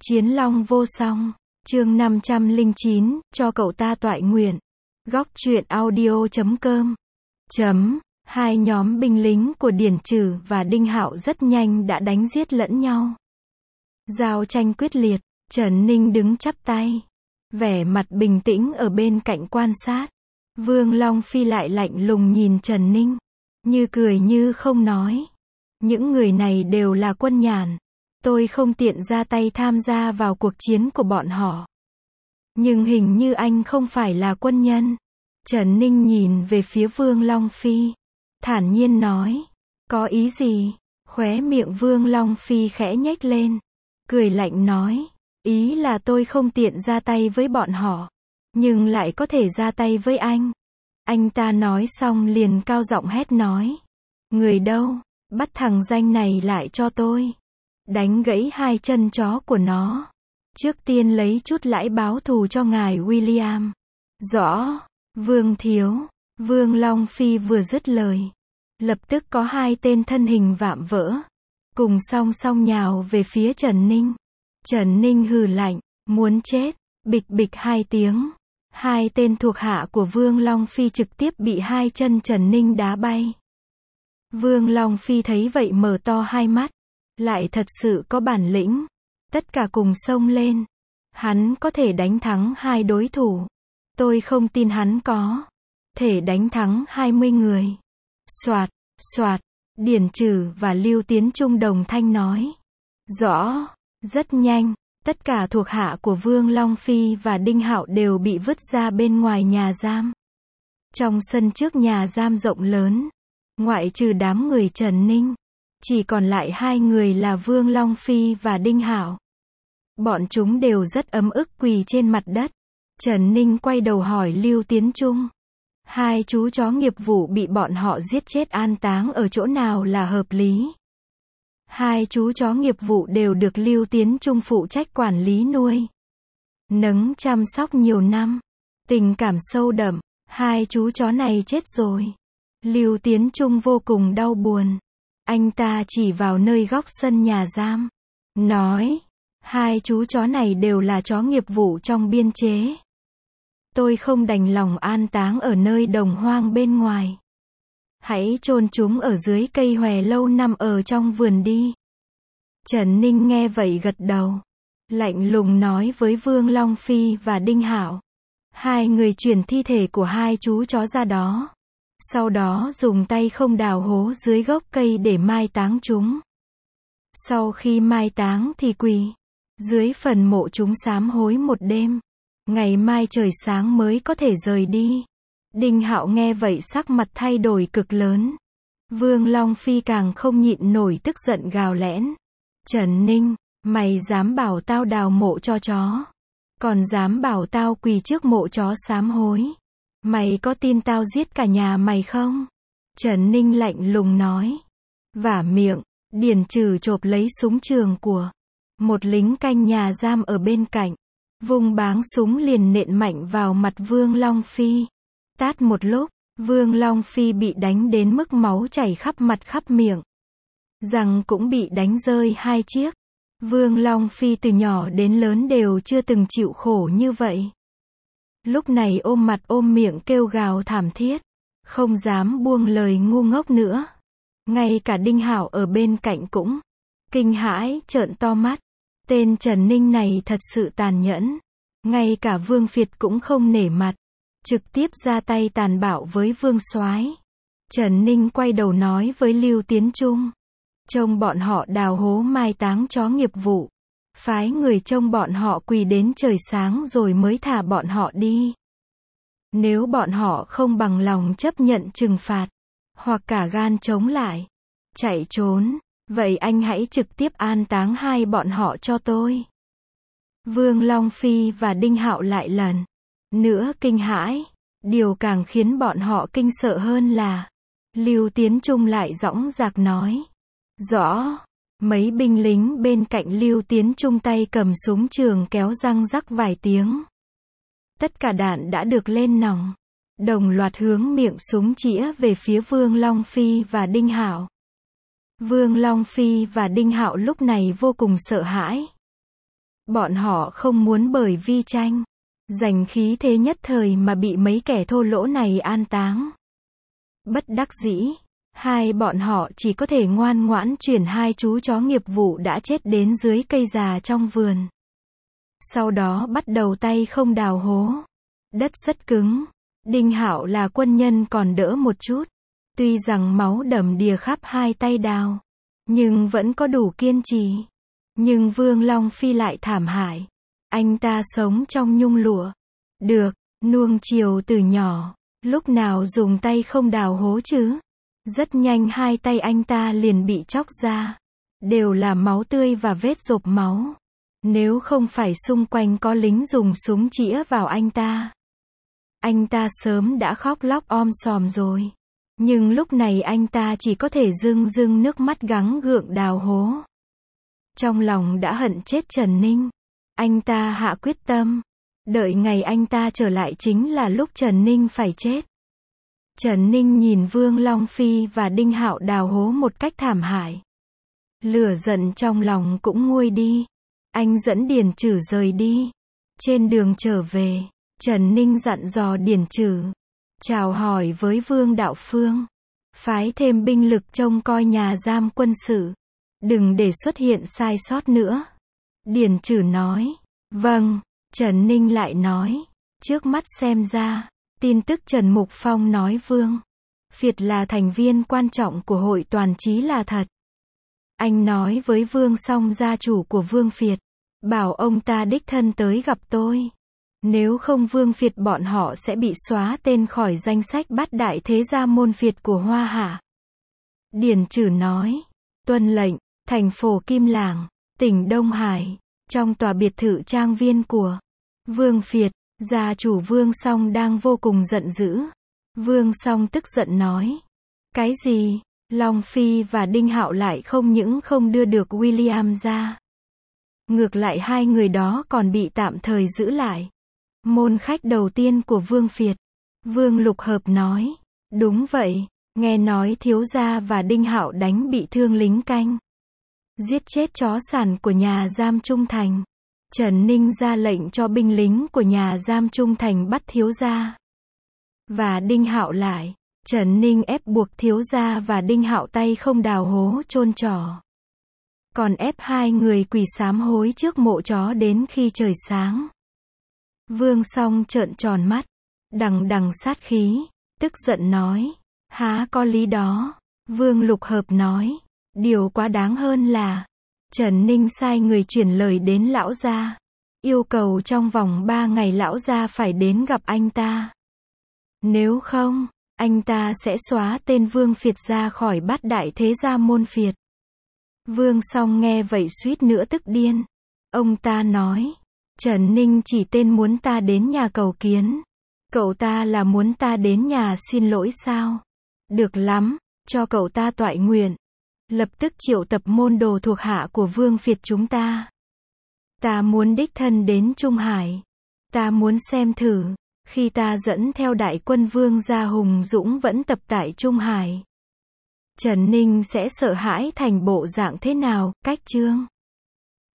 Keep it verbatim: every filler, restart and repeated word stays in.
Chiến long vô song, chương năm trăm lẻ chín, cho cậu ta toại nguyện. Góc truyện audio chấm com. Chấm, hai nhóm binh lính của Điển Trừ và Đinh Hạo rất nhanh đã đánh giết lẫn nhau. Giao tranh quyết liệt, Trần Ninh đứng chắp tay, vẻ mặt bình tĩnh ở bên cạnh quan sát. Vương Long Phi lại lạnh lùng nhìn Trần Ninh, như cười như không nói. Những người này đều là quân nhàn. Tôi không tiện ra tay tham gia vào cuộc chiến của bọn họ. Nhưng hình như anh không phải là quân nhân. Trần Ninh nhìn về phía Vương Long Phi, thản nhiên nói. Có ý gì? Khóe miệng Vương Long Phi khẽ nhếch lên, cười lạnh nói. Ý là tôi không tiện ra tay với bọn họ, nhưng lại có thể ra tay với anh. Anh ta nói xong liền cao giọng hét nói. Người đâu? Bắt thằng danh này lại cho tôi. Đánh gãy hai chân chó của nó. Trước tiên lấy chút lãi báo thù cho ngài William. Rõ, Vương Thiếu. Vương Long Phi vừa dứt lời, lập tức có hai tên thân hình vạm vỡ, cùng song song nhào về phía Trần Ninh. Trần Ninh hừ lạnh, muốn chết. Bịch bịch hai tiếng. Hai tên thuộc hạ của Vương Long Phi trực tiếp bị hai chân Trần Ninh đá bay. Vương Long Phi thấy vậy mở to hai mắt. Lại thật sự có bản lĩnh. Tất cả cùng xông lên. Hắn có thể đánh thắng hai đối thủ. Tôi không tin hắn có thể đánh thắng hai mươi người. Soạt, soạt, Điển Trừ và Lưu Tiến Trung đồng thanh nói. Rõ, rất nhanh, tất cả thuộc hạ của Vương Long Phi và Đinh Hạo đều bị vứt ra bên ngoài nhà giam. Trong sân trước nhà giam rộng lớn, ngoại trừ đám người Trần Ninh, chỉ còn lại hai người là Vương Long Phi và Đinh Hạo. Bọn chúng đều rất ấm ức quỳ trên mặt đất. Trần Ninh quay đầu hỏi Lưu Tiến Trung. Hai chú chó nghiệp vụ bị bọn họ giết chết an táng ở chỗ nào là hợp lý? Hai chú chó nghiệp vụ đều được Lưu Tiến Trung phụ trách quản lý nuôi nấng chăm sóc nhiều năm. Tình cảm sâu đậm. Hai chú chó này chết rồi. Lưu Tiến Trung vô cùng đau buồn. Anh ta chỉ vào nơi góc sân nhà giam, nói. Hai chú chó này đều là chó nghiệp vụ trong biên chế. Tôi không đành lòng an táng ở nơi đồng hoang bên ngoài. Hãy chôn chúng ở dưới cây hòe lâu năm ở trong vườn đi. Trần Ninh nghe vậy gật đầu, lạnh lùng nói với Vương Long Phi và Đinh Hạo. Hai người chuyển thi thể của hai chú chó ra đó. Sau đó dùng tay không đào hố dưới gốc cây để mai táng chúng. Sau khi mai táng thì quỳ dưới phần mộ chúng sám hối một đêm. Ngày mai trời sáng mới có thể rời đi. Đinh Hạo nghe vậy sắc mặt thay đổi cực lớn. Vương Long Phi càng không nhịn nổi tức giận gào lẽn. Trần Ninh, mày dám bảo tao đào mộ cho chó? Còn dám bảo tao quỳ trước mộ chó sám hối? Mày có tin tao giết cả nhà mày không? Trần Ninh lạnh lùng nói. Vả miệng, Điển Trừ chộp lấy súng trường của một lính canh nhà giam ở bên cạnh. Vung báng súng liền nện mạnh vào mặt Vương Long Phi. Tát một lúc, Vương Long Phi bị đánh đến mức máu chảy khắp mặt khắp miệng. Răng cũng bị đánh rơi hai chiếc. Vương Long Phi từ nhỏ đến lớn đều chưa từng chịu khổ như vậy. Lúc này ôm mặt ôm miệng kêu gào thảm thiết, không dám buông lời ngu ngốc nữa. Ngay cả Đinh Hạo ở bên cạnh cũng kinh hãi, trợn to mắt. Tên Trần Ninh này thật sự tàn nhẫn. Ngay cả Vương Việt cũng không nể mặt, trực tiếp ra tay tàn bạo với Vương Soái. Trần Ninh quay đầu nói với Lưu Tiến Trung. Trông bọn họ đào hố mai táng chó nghiệp vụ. Phái người trông bọn họ quỳ đến trời sáng rồi mới thả bọn họ đi. Nếu bọn họ không bằng lòng chấp nhận trừng phạt, hoặc cả gan chống lại, chạy trốn, vậy anh hãy trực tiếp an táng hai bọn họ cho tôi. Vương Long Phi và Đinh Hạo lại lần nữa kinh hãi. Điều càng khiến bọn họ kinh sợ hơn là Lưu Tiến Trung lại dõng dạc nói. Rõ. Mấy binh lính bên cạnh Lưu Tiến Trung tay cầm súng trường kéo răng rắc vài tiếng. Tất cả đạn đã được lên nòng, đồng loạt hướng miệng súng chĩa về phía Vương Long Phi và Đinh Hạo. Vương Long Phi và Đinh Hạo lúc này vô cùng sợ hãi. Bọn họ không muốn bởi vì tranh giành khí thế nhất thời mà bị mấy kẻ thô lỗ này an táng. Bất đắc dĩ, hai bọn họ chỉ có thể ngoan ngoãn chuyển hai chú chó nghiệp vụ đã chết đến dưới cây già trong vườn. Sau đó bắt đầu tay không đào hố. Đất rất cứng. Đinh Hạo là quân nhân còn đỡ một chút. Tuy rằng máu đầm đìa khắp hai tay đào, nhưng vẫn có đủ kiên trì. Nhưng Vương Long Phi lại thảm hại. Anh ta sống trong nhung lụa. Được, nuông chiều từ nhỏ. Lúc nào dùng tay không đào hố chứ? Rất nhanh hai tay anh ta liền bị chóc ra. Đều là máu tươi và vết rộp máu. Nếu không phải xung quanh có lính dùng súng chĩa vào anh ta, anh ta sớm đã khóc lóc om sòm rồi. Nhưng lúc này anh ta chỉ có thể rưng rưng nước mắt gắng gượng đào hố. Trong lòng đã hận chết Trần Ninh. Anh ta hạ quyết tâm. Đợi ngày anh ta trở lại chính là lúc Trần Ninh phải chết. Trần Ninh nhìn Vương Long Phi và Đinh Hạo đào hố một cách thảm hại. Lửa giận trong lòng cũng nguôi đi. Anh dẫn Điền Trử rời đi. Trên đường trở về, Trần Ninh dặn dò Điền Trử chào hỏi với Vương Đạo Phương, phái thêm binh lực trông coi nhà giam quân sự, đừng để xuất hiện sai sót nữa. Điền Trử nói, vâng. Trần Ninh lại nói, trước mắt xem ra, tin tức Trần Mục Phong nói Vương Phiệt là thành viên quan trọng của hội toàn trí là thật. Anh nói với Vương Song gia chủ của Vương Phiệt, bảo ông ta đích thân tới gặp tôi. Nếu không Vương Phiệt bọn họ sẽ bị xóa tên khỏi danh sách bát đại thế gia môn phiệt của Hoa Hạ. Điền Trử nói, tuân lệnh. Thành phố Kim Làng, tỉnh Đông Hải, trong tòa biệt thự trang viên của Vương Phiệt, gia chủ Vương Song đang vô cùng giận dữ. Vương Song tức giận nói, cái gì? Long Phi và Đinh Hạo lại không những không đưa được William ra, ngược lại hai người đó còn bị tạm thời giữ lại. Môn khách đầu tiên của Vương Phiệt, Vương Lục Hợp nói, đúng vậy, nghe nói thiếu gia và Đinh Hạo đánh bị thương lính canh, giết chết chó săn của nhà giam Trung Thành. Trần Ninh ra lệnh cho binh lính của nhà giam Trung Thành bắt thiếu gia và Đinh Hạo lại. Trần Ninh ép buộc thiếu gia và Đinh Hạo tay không đào hố chôn trỏ, còn ép hai người quỳ sám hối trước mộ chó đến khi trời sáng. Vương Song trợn tròn mắt, đằng đằng sát khí, tức giận nói, há có lý đó. Vương Lục Hợp nói, điều quá đáng hơn là Trần Ninh sai người chuyển lời đến lão gia, yêu cầu trong vòng ba ngày lão gia phải đến gặp anh ta. Nếu không, anh ta sẽ xóa tên Vương Phiệt ra khỏi bát đại thế gia môn phiệt. Vương Song nghe vậy suýt nữa tức điên. Ông ta nói, Trần Ninh chỉ tên muốn ta đến nhà cầu kiến. Cậu ta là muốn ta đến nhà xin lỗi sao? Được lắm, cho cậu ta toại nguyện. Lập tức triệu tập môn đồ thuộc hạ của Vương Phiệt chúng ta. Ta muốn đích thân đến Trung Hải. Ta muốn xem thử, khi ta dẫn theo đại quân Vương gia hùng dũng vẫn tập tại Trung Hải, Trần Ninh sẽ sợ hãi thành bộ dạng thế nào. Cách chương